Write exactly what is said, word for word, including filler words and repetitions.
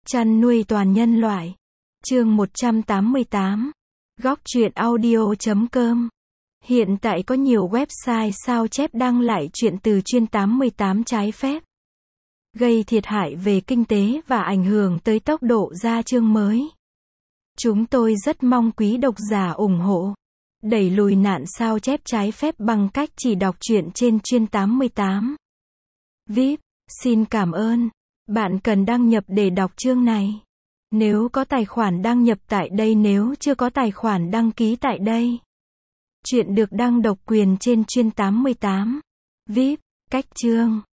Chăn nuôi toàn nhân loại. Chương một trăm tám mươi tám. Góc truyện audio chấm com. Hiện tại có nhiều website sao chép đăng lại truyện từ chuyên tám mươi tám trái phép, gây thiệt hại về kinh tế và ảnh hưởng tới tốc độ ra chương mới. Chúng tôi rất mong quý độc giả ủng hộ, đẩy lùi nạn sao chép trái phép bằng cách chỉ đọc truyện trên chuyên tám mươi tám. vê i pê, xin cảm ơn. Bạn cần đăng nhập để đọc chương này. Nếu có tài khoản đăng nhập tại đây, nếu chưa có tài khoản đăng ký tại đây. Truyện được đăng độc quyền trên chuyên tám mươi tám. vê i pê, cách chương.